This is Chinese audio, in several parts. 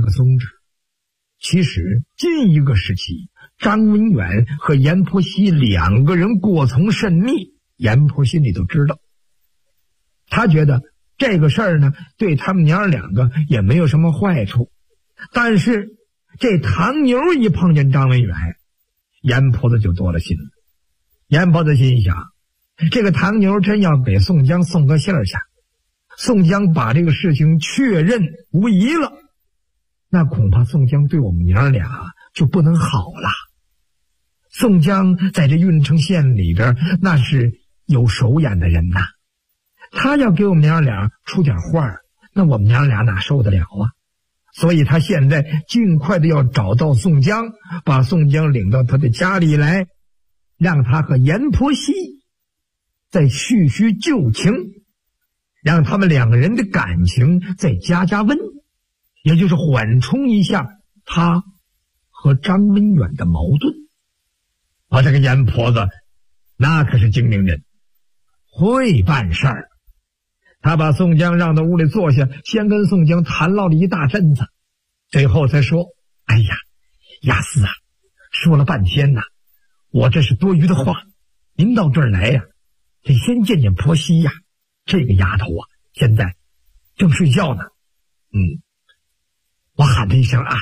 一个宗旨。其实近一个时期，张文远和阎婆惜两个人过从甚密，阎婆心里都知道。他觉得这个事儿呢，对他们娘两个也没有什么坏处。但是这唐牛一碰见张文远，阎婆子就多了心了。阎婆子心想，这个唐牛真要给宋江送个信儿下，宋江把这个事情确认无疑了，那恐怕宋江对我们娘俩就不能好了。宋江在这郓城县里边那是有手眼的人呐，他要给我们娘俩出点话，那我们娘俩哪受得了啊？所以他现在尽快的要找到宋江，把宋江领到他的家里来，让他和阎婆惜再叙叙旧情，让他们两个人的感情再加加温，也就是缓冲一下他和张文远的矛盾。这个阎婆子那可是精明人，会办事儿。他把宋江让到屋里坐下，先跟宋江谈唠了一大阵子，最后才说：哎呀，押司啊，说了半天呐，我这是多余的话，您到这儿来呀，得先见见婆惜呀。这个丫头啊，现在正睡觉呢。我喊她一声啊，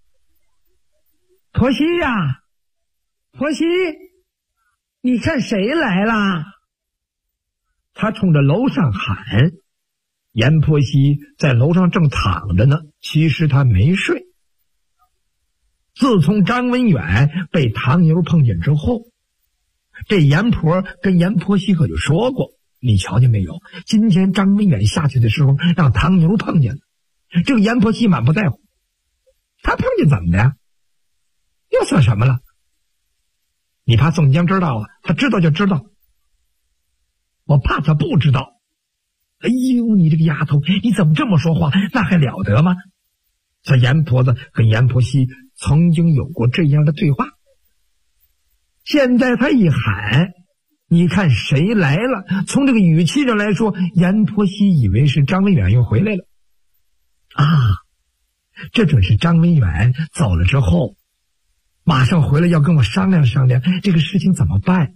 婆惜呀，婆惜，你看谁来啦？他冲着楼上喊，阎婆惜在楼上正躺着呢，其实他没睡。自从张文远被唐牛碰见之后，这阎婆跟阎婆惜可就说过，你瞧见没有，今天张文远下去的时候让唐牛碰见了。这个阎婆惜满不在乎，他碰见怎么的呀？又算什么了？你怕宋江知道啊？他知道就知道，我怕他不知道。哎呦，你这个丫头，你怎么这么说话？那还了得吗？这阎婆子跟阎婆惜曾经有过这样的对话，现在他一喊，你看谁来了？从这个语气上来说，阎婆惜以为是张文远又回来了啊！这准是张文远走了之后，马上回来要跟我商量商量这个事情怎么办。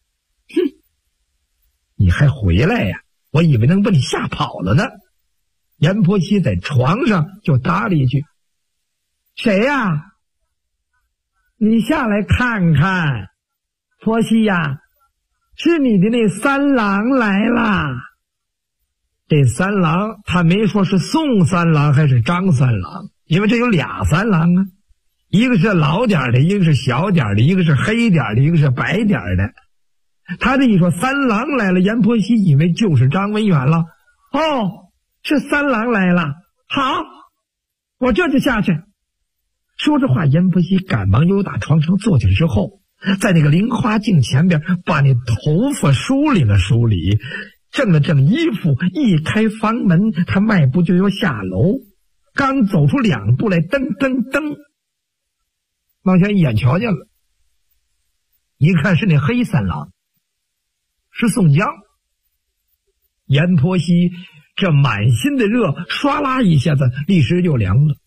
你还回来呀？我以为能把你吓跑了呢。阎婆惜在床上就答了一句：谁呀？你下来看看。婆惜呀，是你的那三郎来啦。这三郎他没说是宋三郎还是张三郎，因为这有俩三郎啊，一个是老点的，一个是小点的，一个是黑点的，一个是白点的。他这一说三郎来了，阎婆惜以为就是张文远了。哦，是三郎来了，好，我这就下去。说着话，阎婆惜赶忙又打床上坐起来之后，在那个菱花镜前边把那头发梳理了梳理，正了正衣服，一开房门，他迈步就要下楼。刚走出2步来，噔噔噔，往下一眼瞧见了，一看是那黑三郎，是宋江。阎婆惜这满心的热唰啦一下子立时就凉了，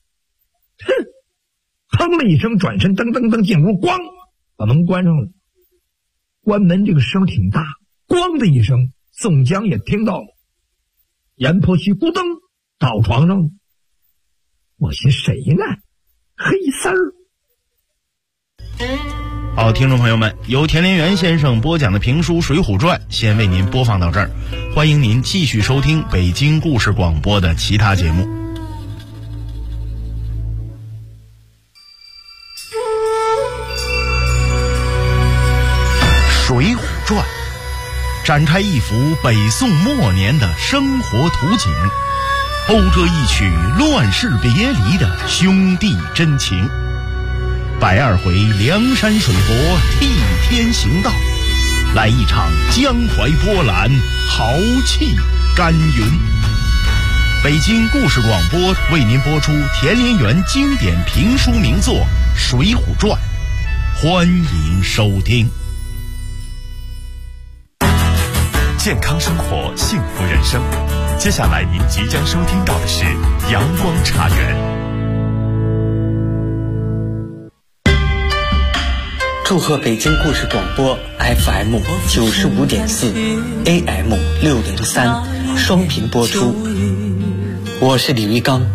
哼了一声，转身噔噔噔进屋，咣把门关上了。关门这个声挺大，咣的一声，宋江也听到了。阎婆惜咕噔倒床上了。我寻谁呢？黑三儿。 好，听众朋友们，由田连元先生播讲的评书《水浒传》先为您播放到这儿，欢迎您继续收听北京故事广播的其他节目。《水浒传》展开一幅北宋末年的生活图景，讴歌一曲乱世别离的兄弟真情。120回梁山水泊替天行道，来一场江淮波澜，豪气干云。北京故事广播为您播出田连元经典评书名作《水浒传》，欢迎收听。 健康生活，幸福人生。接下来您即将收听到的是阳光茶园。 祝贺北京故事广播 FM 95.4 AM 603双频播出。我是李玉刚。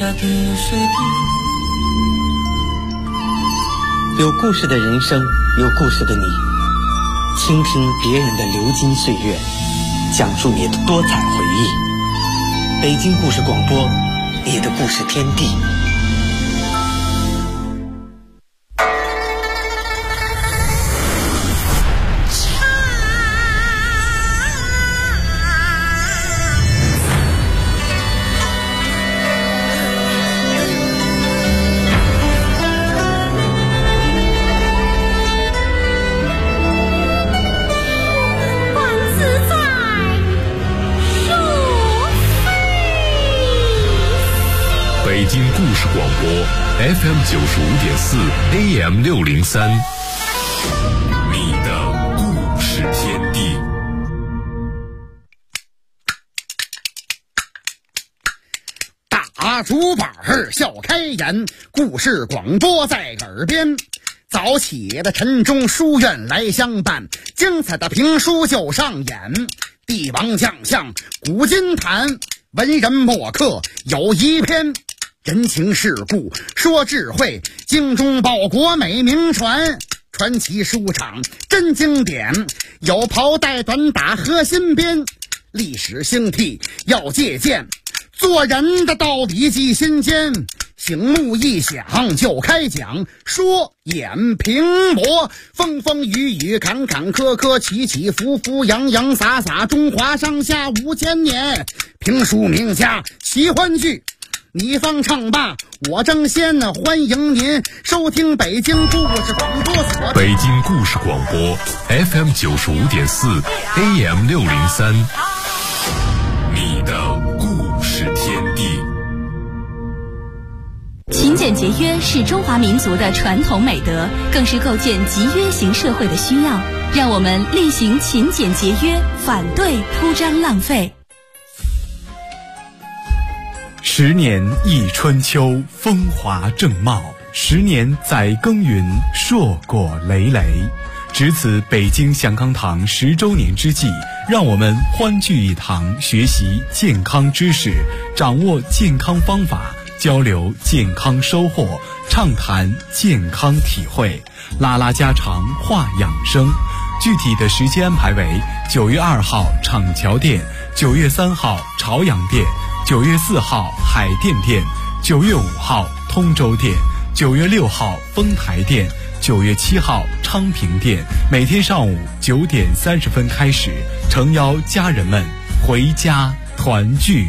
有故事的人生，有故事的你，倾听别人的流金岁月，讲述你的多彩回忆。北京故事广播，你的故事天地。 北京故事广播 FM 95.4 AM 603，你的故事天地。 大竹板笑开颜，故事广播在耳边。早起的晨钟书院来相伴，精彩的评书就上演。帝王将相古今谈，文人墨客有一篇。人情世故说智慧，精忠报国美名传。传奇书场真经典，有袍带短打和新编。历史兴替要借鉴，做人的道理记心间。醒目一响就开讲，说演评驳，风风雨雨坎坎坷坷，起起伏伏洋洋洒洒，中华上下5000年。评书名家奇欢剧，你方唱罢我争先，欢迎您收听北京故事广播所。 北京故事广播 FM 95.4 AM 603，你的故事天地。 勤俭节约是中华民族的传统美德，更是构建集约型社会的需要。让我们力行勤俭节约，反对铺张浪费。 10年一春秋，风华正茂；10年载耕耘，硕果累累。值此北京祥康堂10周年之际，让我们欢聚一堂，学习健康知识，掌握健康方法，交流健康收获，畅谈健康体会，拉拉家常，话养生。具体的时间安排为9月2号厂桥店，9月3号朝阳店，9月4号海淀店，9月5号通州店，9月6号丰台店，9月7号昌平店。每天上午9点30分开始，诚邀家人们回家团聚。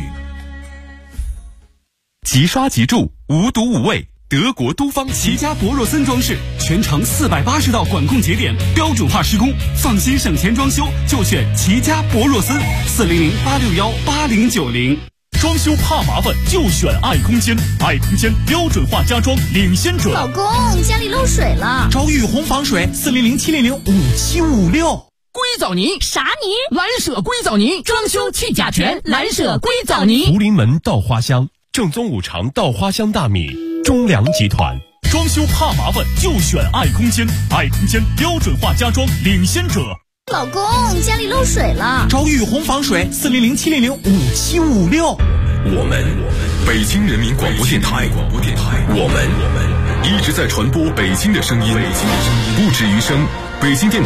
即刷即住，无毒无味，德国都方齐家博若森装饰，全程480道管控节点，标准化施工，放心省钱装修就选齐家博若森，400-861-8090。装修怕麻烦就选爱空间，爱空间标准化家装领先者。 老公，家里漏水了， 找雨虹防水，400-700-5756。 硅藻泥啥泥？ 蓝舍硅藻泥，装修去甲醛，蓝舍硅藻泥。 福临门稻花香，正宗五常稻花香大米，中粮集团。 装修怕麻烦就选爱空间，爱空间标准化家装领先者。 老公，家里漏水了， 找雨虹防水，400-700-5756。 我们北京人民广播电台，我们一直在传播北京的声音，不止于声。北京电台